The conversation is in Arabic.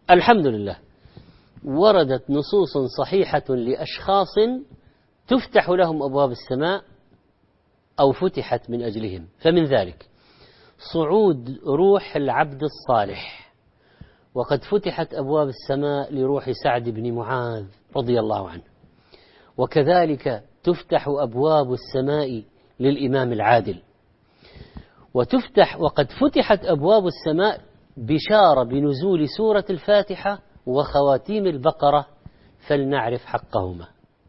الحمد لله وردت نصوص صحيحة لأشخاص تفتح لهم أبواب السماء أو فتحت من أجلهم، فمن ذلك صعود روح العبد الصالح، وقد فتحت أبواب السماء لروح سعد بن معاذ رضي الله عنه، وكذلك تفتح أبواب السماء للإمام العادل، وقد فتحت أبواب السماء بشارة بنزول سورة الفاتحة وخواتيم البقرة، فلنعرف حقهما.